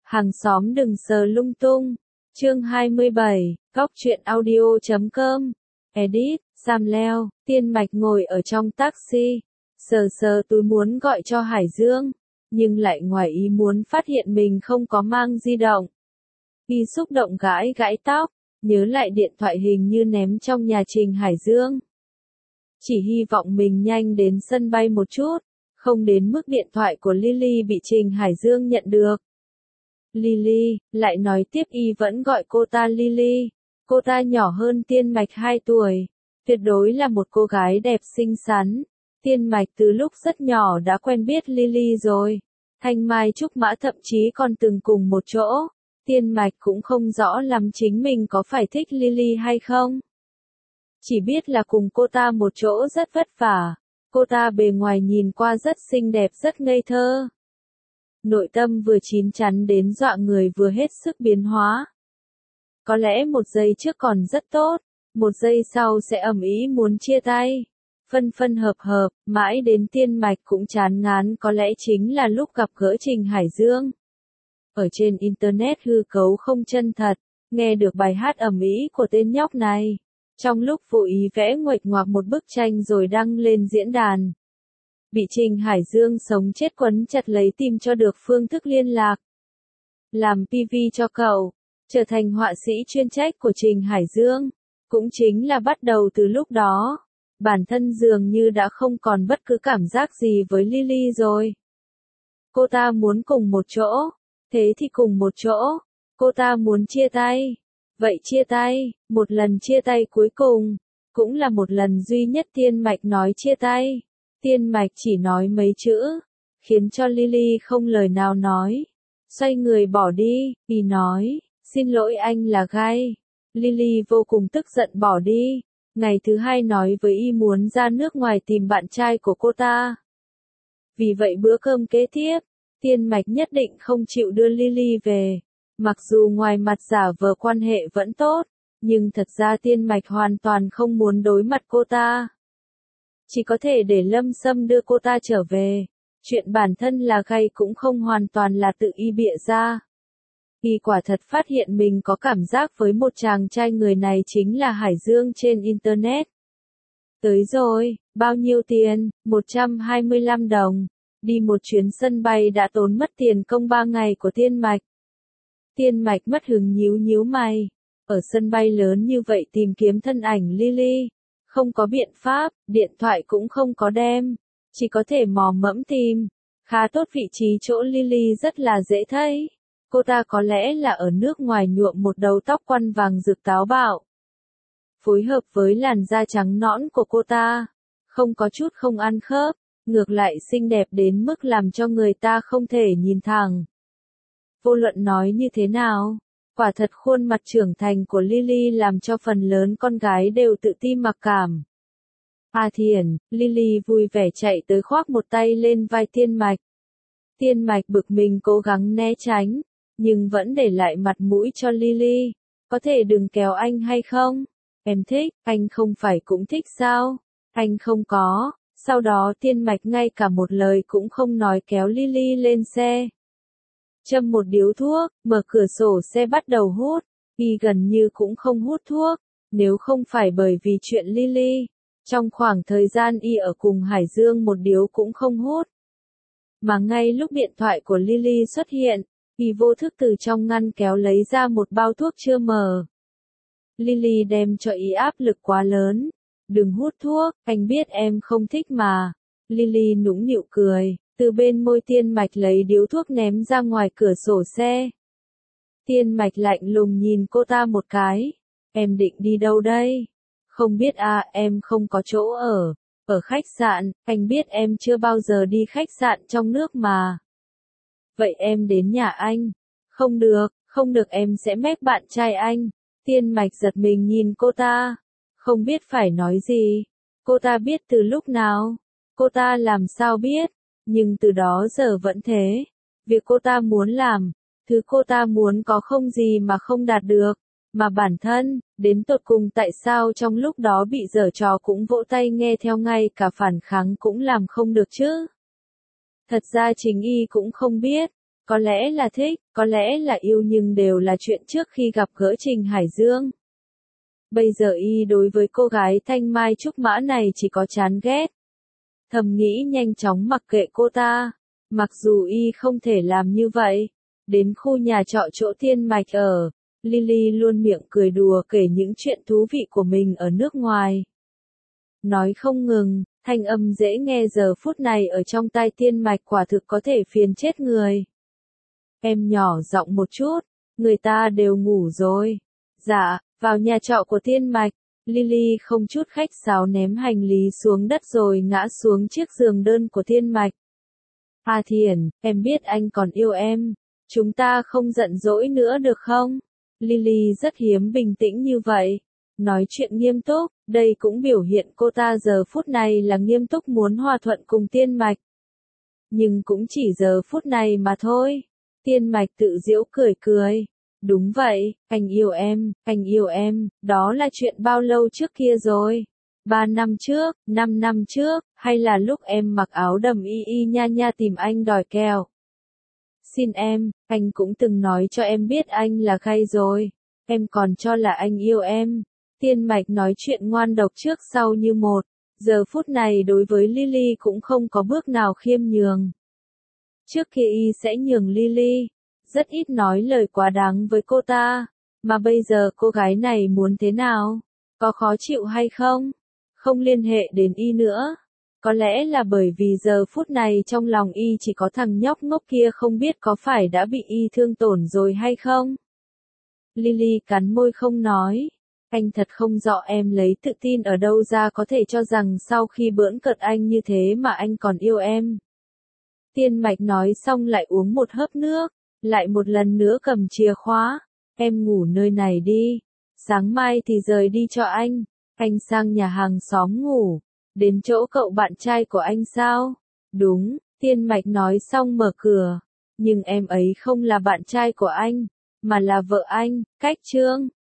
Hàng xóm đừng sờ lung tung. Chương 27, Góc truyện audio.com. Edit, Sam Leo, Tiên Mạch ngồi ở trong taxi, sờ sờ túi muốn gọi cho Hải Dương, nhưng lại ngoài ý muốn phát hiện mình không có mang di động. Y xúc động gãi gãi tóc, nhớ lại điện thoại hình như ném trong nhà Trình Hải Dương. Chỉ hy vọng mình nhanh đến sân bay một chút, không đến mức điện thoại của Lily bị Trình Hải Dương nhận được. Lily, lại nói tiếp y vẫn gọi cô ta Lily. Cô ta nhỏ hơn Tiên Mạch 2 tuổi, tuyệt đối là một cô gái đẹp xinh xắn. Tiên Mạch từ lúc rất nhỏ đã quen biết Lily rồi. Thanh Mai Trúc Mã thậm chí còn từng cùng một chỗ. Tiên Mạch cũng không rõ lắm chính mình có phải thích Lily hay không. Chỉ biết là cùng cô ta một chỗ rất vất vả. Cô ta bề ngoài nhìn qua rất xinh đẹp rất ngây thơ. Nội tâm vừa chín chắn đến dọa người vừa hết sức biến hóa. Có lẽ một giây trước còn rất tốt, một giây sau sẽ ầm ĩ muốn chia tay. Phân phân hợp hợp, mãi đến Tiên Mạch cũng chán ngán có lẽ chính là lúc gặp gỡ Trình Hải Dương. Ở trên Internet hư cấu không chân thật, nghe được bài hát ầm ĩ của tên nhóc này. Trong lúc vô ý vẽ nguệch ngoạc một bức tranh rồi đăng lên diễn đàn. Bị Trình Hải Dương sống chết quấn chặt lấy tìm cho được phương thức liên lạc. Làm PV cho cậu, trở thành họa sĩ chuyên trách của Trình Hải Dương. Cũng chính là bắt đầu từ lúc đó, bản thân dường như đã không còn bất cứ cảm giác gì với Lily rồi. Cô ta muốn cùng một chỗ, thế thì cùng một chỗ. Cô ta muốn chia tay, vậy chia tay, một lần chia tay cuối cùng, cũng là một lần duy nhất Tiên Mạch nói chia tay. Tiên Mạch chỉ nói mấy chữ, khiến cho Lily không lời nào nói. Xoay người bỏ đi, y nói, xin lỗi anh là gay. Lily vô cùng tức giận bỏ đi. Ngày thứ hai nói với y muốn ra nước ngoài tìm bạn trai của cô ta. Vì vậy bữa cơm kế tiếp, Tiên Mạch nhất định không chịu đưa Lily về. Mặc dù ngoài mặt giả vờ quan hệ vẫn tốt, nhưng thật ra Tiên Mạch hoàn toàn không muốn đối mặt cô ta. Chỉ có thể để Lâm Sâm đưa cô ta trở về. Chuyện bản thân là gay cũng không hoàn toàn là tự y bịa ra. Y quả thật phát hiện mình có cảm giác với một chàng trai, người này chính là Hải Dương trên Internet. Tới rồi, bao nhiêu tiền? 125 đồng. Đi một chuyến sân bay đã tốn mất tiền công 3 ngày của Tiên Mạch. Tiên Mạch mất hứng nhíu nhíu mày. Ở sân bay lớn như vậy tìm kiếm thân ảnh Lily. Không có biện pháp, điện thoại cũng không có đem. Chỉ có thể mò mẫm tìm. Khá tốt vị trí chỗ Lily rất là dễ thấy. Cô ta có lẽ là ở nước ngoài nhuộm một đầu tóc quăn vàng rực táo bạo. Phối hợp với làn da trắng nõn của cô ta. Không có chút không ăn khớp. Ngược lại xinh đẹp đến mức làm cho người ta không thể nhìn thẳng. Vô luận nói như thế nào, quả thật khuôn mặt trưởng thành của Lily làm cho phần lớn con gái đều tự ti mặc cảm. A Thiển, Lily vui vẻ chạy tới khoác một tay lên vai Tiên Mạch. Tiên Mạch bực mình cố gắng né tránh, nhưng vẫn để lại mặt mũi cho Lily. Có thể đừng kéo anh hay không? Em thích, anh không phải cũng thích sao? Anh không có. Sau đó Tiên Mạch ngay cả một lời cũng không nói kéo Lily lên xe. Châm một điếu thuốc, mở cửa sổ xe bắt đầu hút. Y gần như cũng không hút thuốc, nếu không phải bởi vì chuyện Lily. Trong khoảng thời gian y ở cùng Hải Dương một điếu cũng không hút. Mà ngay lúc điện thoại của Lily xuất hiện, y vô thức từ trong ngăn kéo lấy ra một bao thuốc chưa mở. Lily đem cho y áp lực quá lớn. Đừng hút thuốc, anh biết em không thích mà. Lily nũng nịu cười, từ bên môi Tiên Mạch lấy điếu thuốc ném ra ngoài cửa sổ xe. Tiên Mạch lạnh lùng nhìn cô ta một cái. Em định đi đâu đây? Không biết à, em không có chỗ ở. Ở khách sạn, anh biết em chưa bao giờ đi khách sạn trong nước mà. Vậy em đến nhà anh. Không được em sẽ mép bạn trai anh. Tiên Mạch giật mình nhìn cô ta. Không biết phải nói gì. Cô ta biết từ lúc nào? Cô ta làm sao biết? Nhưng từ đó giờ vẫn thế. Việc cô ta muốn làm, thứ cô ta muốn có không gì mà không đạt được. Mà bản thân, đến tột cùng tại sao trong lúc đó bị giở trò cũng vỗ tay nghe theo, ngay cả phản kháng cũng làm không được chứ? Thật ra chính y cũng không biết. Có lẽ là thích, có lẽ là yêu nhưng đều là chuyện trước khi gặp gỡ Trình Hải Dương. Bây giờ y đối với cô gái thanh mai trúc mã này chỉ có chán ghét. Thầm nghĩ nhanh chóng mặc kệ cô ta. Mặc dù y không thể làm như vậy. Đến khu nhà trọ chỗ Thiên Mạch ở, Lily luôn miệng cười đùa kể những chuyện thú vị của mình ở nước ngoài. Nói không ngừng, thanh âm dễ nghe giờ phút này ở trong tai Thiên Mạch quả thực có thể phiền chết người. Em nhỏ giọng một chút, người ta đều ngủ rồi. Dạ, vào nhà trọ của Thiên Mạch, Lily không chút khách sáo ném hành lý xuống đất rồi ngã xuống chiếc giường đơn của Thiên Mạch. A Thiển, em biết anh còn yêu em. Chúng ta không giận dỗi nữa được không? Lily rất hiếm bình tĩnh như vậy. Nói chuyện nghiêm túc, đây cũng biểu hiện cô ta giờ phút này là nghiêm túc muốn hòa thuận cùng Thiên Mạch. Nhưng cũng chỉ giờ phút này mà thôi. Thiên Mạch tự giễu cười cười. Đúng vậy, anh yêu em, đó là chuyện bao lâu trước kia rồi? 3 năm trước, 5 năm trước, hay là lúc em mặc áo đầm y y nha nha tìm anh đòi kẹo? Xin em, anh cũng từng nói cho em biết anh là gay rồi. Em còn cho là anh yêu em. Thiên Mạch nói chuyện ngoan độc trước sau như một. Giờ phút này đối với Lily cũng không có bước nào khiêm nhường. Trước kia y sẽ nhường Lily. Rất ít nói lời quá đáng với cô ta. Mà bây giờ cô gái này muốn thế nào? Có khó chịu hay không? Không liên hệ đến y nữa. Có lẽ là bởi vì giờ phút này trong lòng y chỉ có thằng nhóc ngốc kia không biết có phải đã bị y thương tổn rồi hay không. Lily cắn môi không nói. Anh thật không rõ em lấy tự tin ở đâu ra có thể cho rằng sau khi bỡn cợt anh như thế mà anh còn yêu em. Thiên Mạch nói xong lại uống một hớp nước, lại một lần nữa cầm chìa khóa. Em ngủ nơi này đi. Sáng mai thì rời đi cho anh. Anh sang nhà hàng xóm ngủ. Đến chỗ cậu bạn trai của anh sao? Đúng, Thiên Mạch nói xong mở cửa. Nhưng em ấy không là bạn trai của anh, mà là vợ anh, Cách Trương.